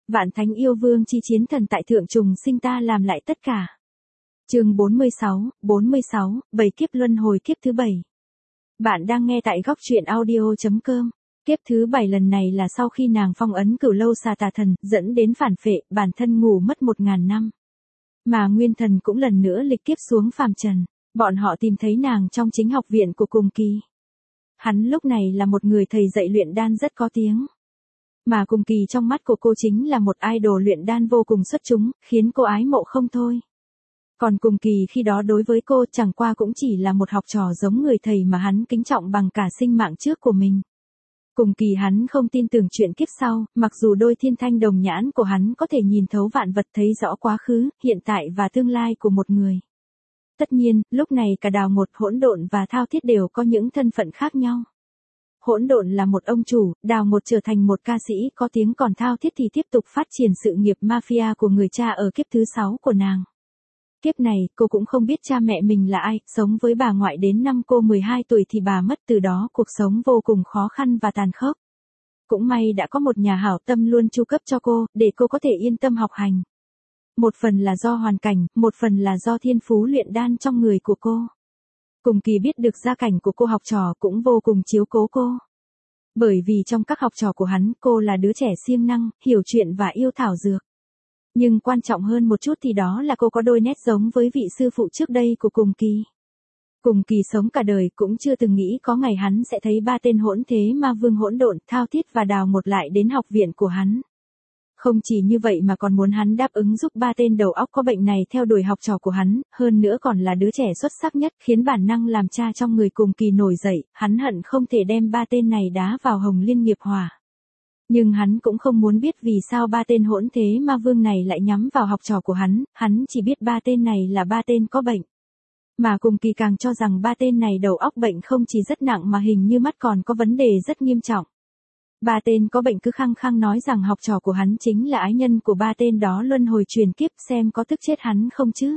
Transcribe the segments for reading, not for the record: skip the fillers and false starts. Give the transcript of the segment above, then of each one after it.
Vạn thánh yêu vương chi chiến thần tại thượng trùng sinh ta làm lại tất cả. Chương 46, 7 kiếp luân hồi kiếp thứ 7. Bạn đang nghe tại góc truyện audio.com. Kiếp thứ 7 lần này là sau khi nàng phong ấn Cửu Lâu Xà Tà Thần, dẫn đến phản phệ, bản thân ngủ mất 1000 năm. Mà Nguyên Thần cũng lần nữa lịch kiếp xuống phàm trần, bọn họ tìm thấy nàng trong chính học viện của Cùng Kỳ. Hắn lúc này là một người thầy dạy luyện đan rất có tiếng. Mà Cùng Kỳ trong mắt của cô chính là một idol luyện đan vô cùng xuất chúng, khiến cô ái mộ không thôi. Còn Cùng Kỳ khi đó đối với cô chẳng qua cũng chỉ là một học trò giống người thầy mà hắn kính trọng bằng cả sinh mạng trước của mình. Cùng Kỳ hắn không tin tưởng chuyện kiếp sau, mặc dù đôi thiên thanh đồng nhãn của hắn có thể nhìn thấu vạn vật, thấy rõ quá khứ, hiện tại và tương lai của một người. Tất nhiên, lúc này cả Đào Một, Hỗn Độn và Thao Thiết đều có những thân phận khác nhau. Hỗn Độn là một ông chủ, Đào Một trở thành một ca sĩ có tiếng, còn Thao Thiết thì tiếp tục phát triển sự nghiệp mafia của người cha ở kiếp thứ 6 của nàng. Kiếp này, cô cũng không biết cha mẹ mình là ai, sống với bà ngoại đến năm cô 12 tuổi thì bà mất, từ đó cuộc sống vô cùng khó khăn và tàn khốc. Cũng may đã có một nhà hảo tâm luôn chu cấp cho cô, để cô có thể yên tâm học hành. Một phần là do hoàn cảnh, một phần là do thiên phú luyện đan trong người của cô. Cùng Kỳ biết được gia cảnh của cô học trò cũng vô cùng chiếu cố cô. Bởi vì trong các học trò của hắn, cô là đứa trẻ siêng năng, hiểu chuyện và yêu thảo dược. Nhưng quan trọng hơn một chút thì đó là cô có đôi nét giống với vị sư phụ trước đây của Cùng Kỳ. Cùng Kỳ sống cả đời cũng chưa từng nghĩ có ngày hắn sẽ thấy ba tên hỗn thế ma vương Hỗn Độn, Thao Thiết và Đào Một lại đến học viện của hắn. Không chỉ như vậy mà còn muốn hắn đáp ứng giúp ba tên đầu óc có bệnh này theo đuổi học trò của hắn, hơn nữa còn là đứa trẻ xuất sắc nhất, khiến bản năng làm cha trong người Cùng Kỳ nổi dậy, hắn hận không thể đem ba tên này đá vào Hồng Liên Nghiệp Hỏa. Nhưng hắn cũng không muốn biết vì sao ba tên hỗn thế ma vương này lại nhắm vào học trò của hắn chỉ biết ba tên này là ba tên có bệnh. Mà Cùng Kỳ càng cho rằng ba tên này đầu óc bệnh không chỉ rất nặng mà hình như mắt còn có vấn đề rất nghiêm trọng. Ba tên có bệnh cứ khăng khăng nói rằng học trò của hắn chính là ái nhân của ba tên đó luân hồi truyền kiếp, xem có tức chết hắn không chứ.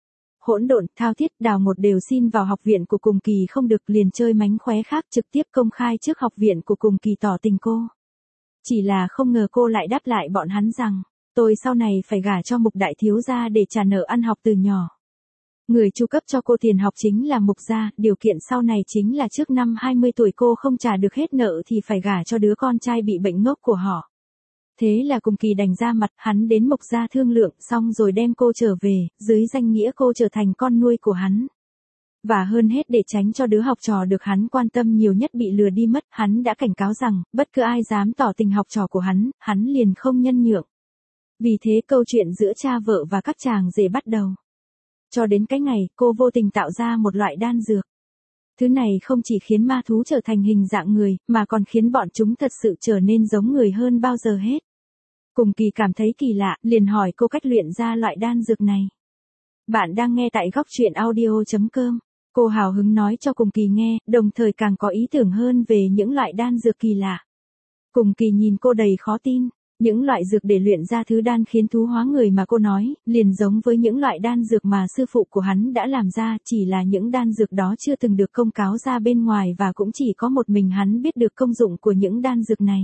Hỗn Độn, Thao Thiết, Đào Một đều xin vào học viện của Cùng Kỳ không được, liền chơi mánh khóe khác, trực tiếp công khai trước học viện của Cùng Kỳ tỏ tình cô. Chỉ là không ngờ cô lại đáp lại bọn hắn rằng, tôi sau này phải gả cho Mục đại thiếu gia để trả nợ ăn học từ nhỏ. Người chu cấp cho cô tiền học chính là Mục gia, điều kiện sau này chính là trước năm 20 tuổi cô không trả được hết nợ thì phải gả cho đứa con trai bị bệnh ngốc của họ. Thế là Cùng Kỳ đành ra mặt, hắn đến Mục gia thương lượng xong rồi đem cô trở về, dưới danh nghĩa cô trở thành con nuôi của hắn. Và hơn hết để tránh cho đứa học trò được hắn quan tâm nhiều nhất bị lừa đi mất, hắn đã cảnh cáo rằng, bất cứ ai dám tỏ tình học trò của hắn liền không nhân nhượng. Vì thế câu chuyện giữa cha vợ và các chàng rể bắt đầu. Cho đến cái ngày, cô vô tình tạo ra một loại đan dược. Thứ này không chỉ khiến ma thú trở thành hình dạng người, mà còn khiến bọn chúng thật sự trở nên giống người hơn bao giờ hết. Cùng Kỳ cảm thấy kỳ lạ, liền hỏi cô cách luyện ra loại đan dược này. Bạn đang nghe tại góc truyện audio.com. Cô hào hứng nói cho Cùng Kỳ nghe, đồng thời càng có ý tưởng hơn về những loại đan dược kỳ lạ. Cùng Kỳ nhìn cô đầy khó tin, những loại dược để luyện ra thứ đan khiến thú hóa người mà cô nói, liền giống với những loại đan dược mà sư phụ của hắn đã làm ra, chỉ là những đan dược đó chưa từng được công cáo ra bên ngoài và cũng chỉ có một mình hắn biết được công dụng của những đan dược này.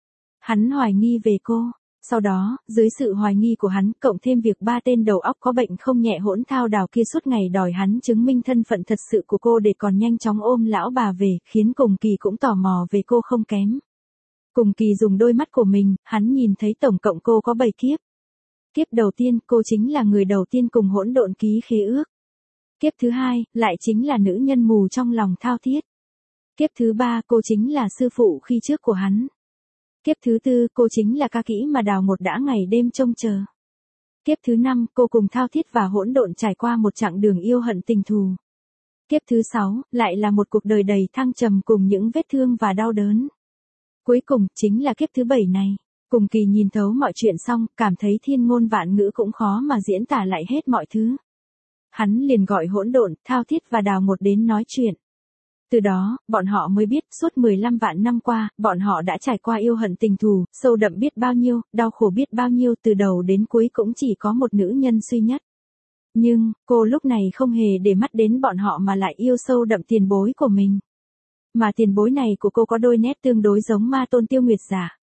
Hắn hoài nghi về cô. Sau đó, dưới sự hoài nghi của hắn, cộng thêm việc ba tên đầu óc có bệnh không nhẹ Hỗn Thao Đào kia suốt ngày đòi hắn chứng minh thân phận thật sự của cô để còn nhanh chóng ôm lão bà về, khiến Cùng Kỳ cũng tò mò về cô không kém. Cùng Kỳ dùng đôi mắt của mình, hắn nhìn thấy tổng cộng cô có 7 kiếp. Kiếp đầu tiên, cô chính là người đầu tiên cùng Hỗn Độn ký khế ước. Kiếp thứ hai, lại chính là nữ nhân mù trong lòng Thao Thiết. Kiếp thứ ba, cô chính là sư phụ khi trước của hắn. Kiếp thứ tư, cô chính là ca kỹ mà Đào Một đã ngày đêm trông chờ. Kiếp thứ năm, cô cùng Thao Thiết và Hỗn Độn trải qua một chặng đường yêu hận tình thù. Kiếp thứ 6, lại là một cuộc đời đầy thăng trầm cùng những vết thương và đau đớn. Cuối cùng, chính là kiếp thứ 7 này. Cùng Kỳ nhìn thấu mọi chuyện xong, cảm thấy thiên ngôn vạn ngữ cũng khó mà diễn tả lại hết mọi thứ. Hắn liền gọi Hỗn Độn, Thao Thiết và Đào Một đến nói chuyện. Từ đó, bọn họ mới biết, suốt 15 vạn năm qua, bọn họ đã trải qua yêu hận tình thù, sâu đậm biết bao nhiêu, đau khổ biết bao nhiêu, từ đầu đến cuối cũng chỉ có một nữ nhân duy nhất. Nhưng, cô lúc này không hề để mắt đến bọn họ mà lại yêu sâu đậm tiền bối của mình. Mà tiền bối này của cô có đôi nét tương đối giống ma tôn Tiêu Nguyệt giả.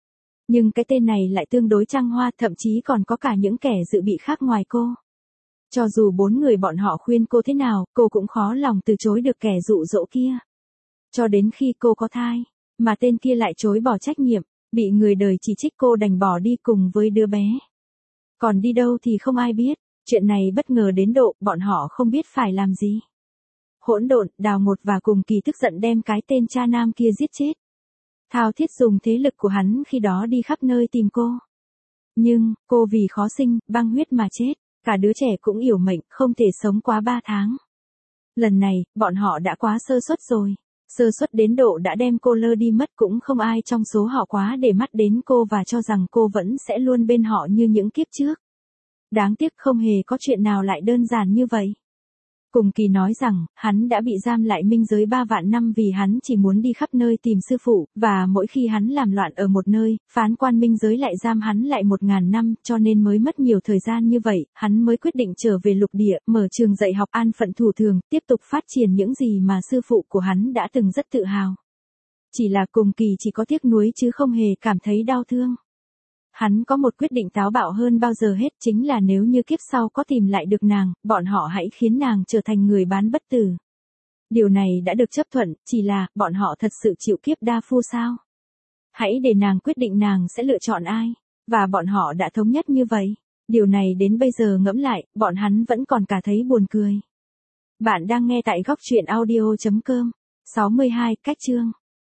Nhưng cái tên này lại tương đối trăng hoa, thậm chí còn có cả những kẻ dự bị khác ngoài cô. Cho dù 4 người bọn họ khuyên cô thế nào, cô cũng khó lòng từ chối được kẻ dụ dỗ kia. Cho đến khi cô có thai, mà tên kia lại chối bỏ trách nhiệm, bị người đời chỉ trích, cô đành bỏ đi cùng với đứa bé. Còn đi đâu thì không ai biết, chuyện này bất ngờ đến độ bọn họ không biết phải làm gì. Hỗn độn, Đào Ngột và Cùng Kỳ tức giận đem cái tên cha nam kia giết chết. Thao thiết dùng thế lực của hắn khi đó đi khắp nơi tìm cô. Nhưng, cô vì khó sinh, băng huyết mà chết, cả đứa trẻ cũng yểu mệnh, không thể sống quá 3 tháng. Lần này, bọn họ đã quá sơ suất rồi. Sơ suất đến độ đã đem cô lơ đi mất, cũng không ai trong số họ quá để mắt đến cô và cho rằng cô vẫn sẽ luôn bên họ như những kiếp trước. Đáng tiếc không hề có chuyện nào lại đơn giản như vậy. Cùng Kỳ nói rằng, hắn đã bị giam lại minh giới 3 vạn năm vì hắn chỉ muốn đi khắp nơi tìm sư phụ, và mỗi khi hắn làm loạn ở một nơi, phán quan minh giới lại giam hắn lại 1000 năm, cho nên mới mất nhiều thời gian như vậy, hắn mới quyết định trở về lục địa, mở trường dạy học an phận thủ thường, tiếp tục phát triển những gì mà sư phụ của hắn đã từng rất tự hào. Chỉ là Cùng Kỳ chỉ có tiếc nuối chứ không hề cảm thấy đau thương. Hắn có một quyết định táo bạo hơn bao giờ hết, chính là nếu như kiếp sau có tìm lại được nàng, bọn họ hãy khiến nàng trở thành người bán bất tử. Điều này đã được chấp thuận, chỉ là, bọn họ thật sự chịu kiếp đa phu sao? Hãy để nàng quyết định nàng sẽ lựa chọn ai, và bọn họ đã thống nhất như vậy. Điều này đến bây giờ ngẫm lại, bọn hắn vẫn còn cả thấy buồn cười. Bạn đang nghe tại góc truyện audio.com. 62 Cách chương